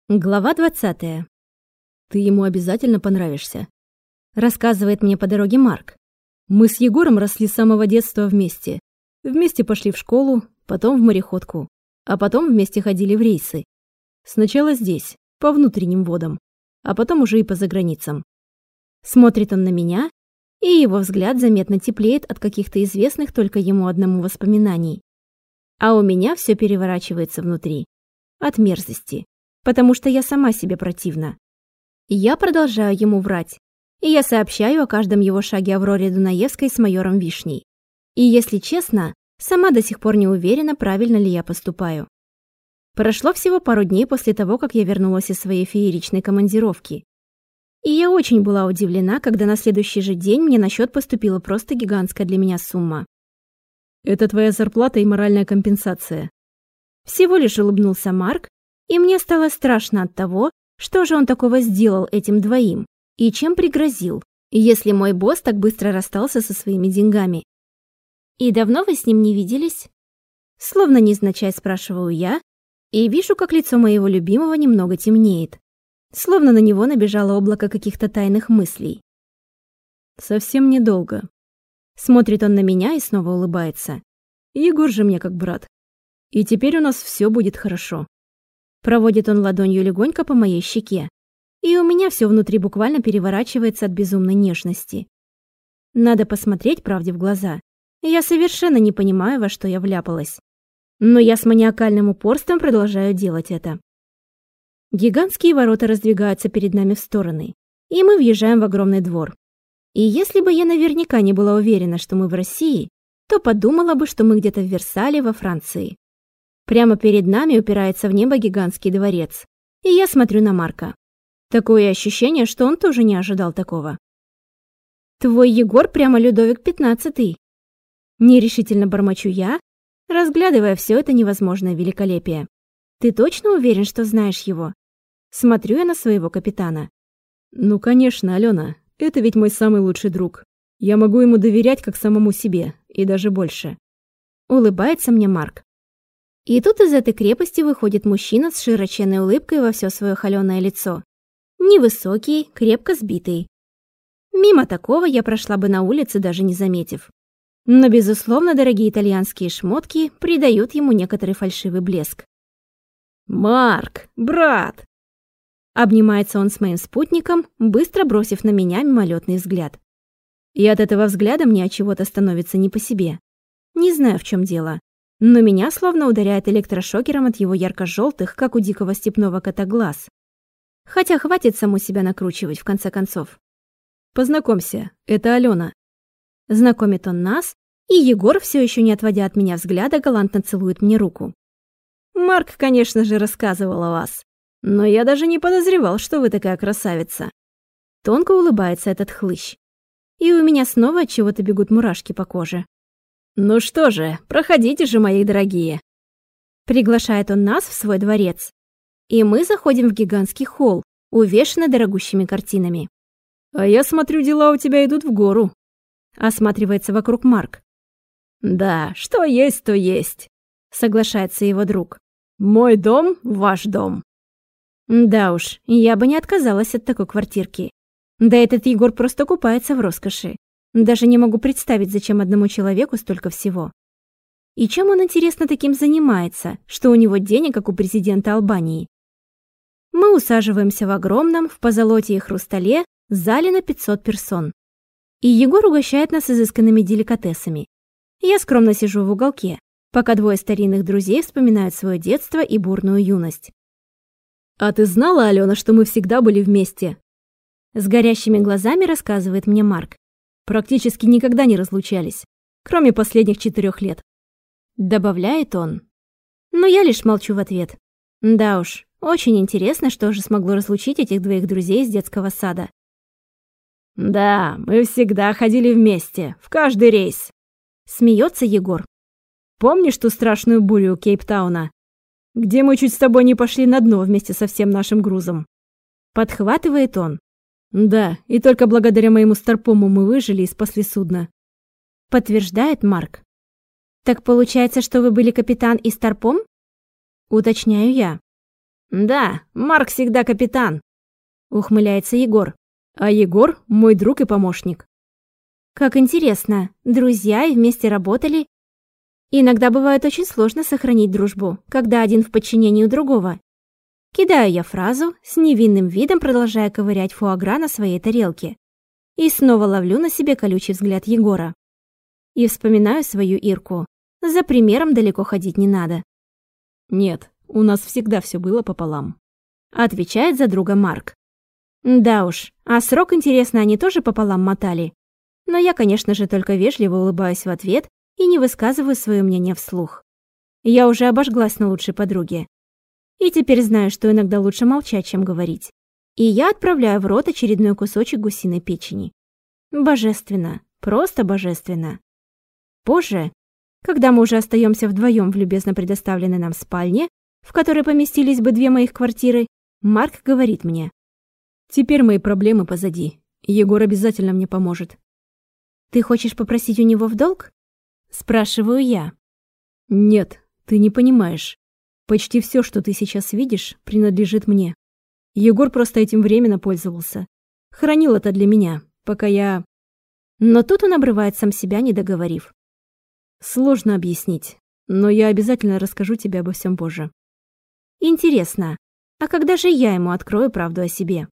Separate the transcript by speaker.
Speaker 1: Глава 20. «Ты ему обязательно понравишься», — рассказывает мне по дороге Марк. «Мы с Егором росли с самого детства вместе. Вместе пошли в школу, потом в мореходку, а потом вместе ходили в рейсы. Сначала здесь, по внутренним водам, а потом уже и по заграницам». Смотрит он на меня, и его взгляд заметно теплеет от каких-то известных только ему одному воспоминаний. А у меня все переворачивается внутри. От мерзости. Потому что я сама себе противна. Я продолжаю ему врать, и я сообщаю о каждом его шаге Авроре Дунаевской с майором Вишней. И, если честно, сама до сих пор не уверена, правильно ли я поступаю. Прошло всего пару дней после того, как я вернулась из своей фееричной командировки. И я очень была удивлена, когда на следующий же день мне на счет поступила просто гигантская для меня сумма.
Speaker 2: «Это твоя зарплата и моральная компенсация».
Speaker 1: Всего лишь улыбнулся Марк, и мне стало страшно от того, что же он такого сделал этим двоим и чем пригрозил, если мой босс так быстро расстался со своими деньгами. «И давно вы с ним не виделись?» Словно невзначай спрашиваю я, и вижу, как лицо моего любимого немного темнеет, словно на него набежало облако каких-то тайных мыслей.
Speaker 2: «Совсем недолго».
Speaker 1: Смотрит он на меня и снова улыбается.
Speaker 2: «Егор же мне как брат. И теперь у нас все будет хорошо».
Speaker 1: Проводит он ладонью легонько по моей щеке, и у меня все внутри буквально переворачивается от безумной нежности. Надо посмотреть правде в глаза. Я совершенно не понимаю, во что я вляпалась. Но я с маниакальным упорством продолжаю делать это. Гигантские ворота раздвигаются перед нами в стороны, и мы въезжаем в огромный двор. И если бы я наверняка не была уверена, что мы в России, то подумала бы, что мы где-то в Версале во Франции. Прямо перед нами упирается в небо гигантский дворец, и я смотрю на Марка. Такое ощущение, что он тоже не ожидал такого. «Твой Егор прямо Людовик XV. Нерешительно бормочу я, разглядывая все это невозможное великолепие. «Ты точно уверен, что знаешь его?» Смотрю я на своего капитана.
Speaker 2: «Ну, конечно, Алена, это ведь мой самый лучший друг. Я могу ему доверять как самому себе, и даже больше».
Speaker 1: Улыбается мне Марк. И тут из этой крепости выходит мужчина с широченной улыбкой во все свое холеное лицо. Невысокий, крепко сбитый. Мимо такого я прошла бы на улице, даже не заметив. Но, безусловно, дорогие итальянские шмотки придают ему некоторый фальшивый блеск.
Speaker 2: «Марк, брат!»
Speaker 1: Обнимается он с моим спутником, быстро бросив на меня мимолетный взгляд. И от этого взгляда мне от чего-то становится не по себе. Не знаю, в чем дело. Но меня словно ударяет электрошокером от его ярко-желтых, как у дикого степного кота, глаз. Хотя хватит саму себя накручивать, в конце концов.
Speaker 2: «Познакомься, это Алена».
Speaker 1: Знакомит он нас, и Егор, все еще не отводя от меня взгляда, галантно целует мне руку.
Speaker 2: «Марк, конечно же, рассказывал о вас. Но я даже не подозревал, что вы такая красавица».
Speaker 1: Тонко улыбается этот хлыщ. И у меня снова от чего-то бегут мурашки по коже.
Speaker 2: «Ну что же, проходите же, мои дорогие».
Speaker 1: Приглашает он нас в свой дворец. И мы заходим в гигантский холл, увешанный дорогущими картинами.
Speaker 2: «А я смотрю, дела у тебя идут в гору».
Speaker 1: Осматривается вокруг Марк.
Speaker 2: «Да, что есть, то есть»,
Speaker 1: соглашается его друг.
Speaker 2: «Мой дом, ваш дом».
Speaker 1: Да уж, я бы не отказалась от такой квартирки. Да этот Егор просто купается в роскоши. Даже не могу представить, зачем одному человеку столько всего. И чем он, интересно, таким занимается, что у него денег, как у президента Албании? Мы усаживаемся в огромном, в позолоте и хрустале, зале на 500 персон. И Егор угощает нас изысканными деликатесами. Я скромно сижу в уголке, пока двое старинных друзей вспоминают свое детство и бурную юность.
Speaker 2: «А ты знала, Алена, что мы всегда были вместе?»
Speaker 1: С горящими глазами рассказывает мне Марк.
Speaker 2: «Практически никогда не разлучались, кроме последних 4 лет».
Speaker 1: Добавляет он. Но я лишь молчу в ответ. Да уж, очень интересно, что же смогло разлучить этих двоих друзей из детского сада.
Speaker 2: «Да, мы всегда ходили вместе, в каждый рейс», —
Speaker 1: смеется Егор.
Speaker 2: «Помнишь ту страшную бурю у Кейптауна, где мы чуть с тобой не пошли на дно вместе со всем нашим грузом?»
Speaker 1: Подхватывает он.
Speaker 2: «Да, и только благодаря моему старпому мы выжили и спасли судно»,
Speaker 1: — подтверждает Марк. «Так получается, что вы были капитан и старпом?» — уточняю я. Да, Марк всегда капитан, ухмыляется Егор.
Speaker 2: А Егор – мой друг и помощник.
Speaker 1: Как интересно, друзья и вместе работали. Иногда бывает очень сложно сохранить дружбу, когда один в подчинении у другого. Кидаю я фразу, с невинным видом продолжая ковырять фуагра на своей тарелке. И снова ловлю на себе колючий взгляд Егора. И вспоминаю свою Ирку. За примером далеко ходить не надо.
Speaker 2: Нет, у нас всегда все было пополам.
Speaker 1: Отвечает за друга Марк. Да уж, а срок, интересно, они тоже пополам мотали? Но я, конечно же, только вежливо улыбаюсь в ответ и не высказываю свое мнение вслух. Я уже обожглась на лучшей подруге. И теперь знаю, что иногда лучше молчать, чем говорить. И я отправляю в рот очередной кусочек гусиной печени. Божественно, просто божественно. Позже, когда мы уже остаемся вдвоем в любезно предоставленной нам спальне, в которой поместились бы 2 моих квартиры, Марк говорит мне.
Speaker 2: Теперь мои проблемы позади. Егор обязательно мне поможет.
Speaker 1: Ты хочешь попросить у него в долг? Спрашиваю я.
Speaker 2: Нет, ты не понимаешь. Почти все, что ты сейчас видишь, принадлежит мне. Егор просто этим временно пользовался. Хранил это для меня, пока я...
Speaker 1: Но тут он обрывает сам себя, не договорив.
Speaker 2: Сложно объяснить, но я обязательно расскажу тебе обо всем позже.
Speaker 1: Интересно, а когда же я ему открою правду о себе?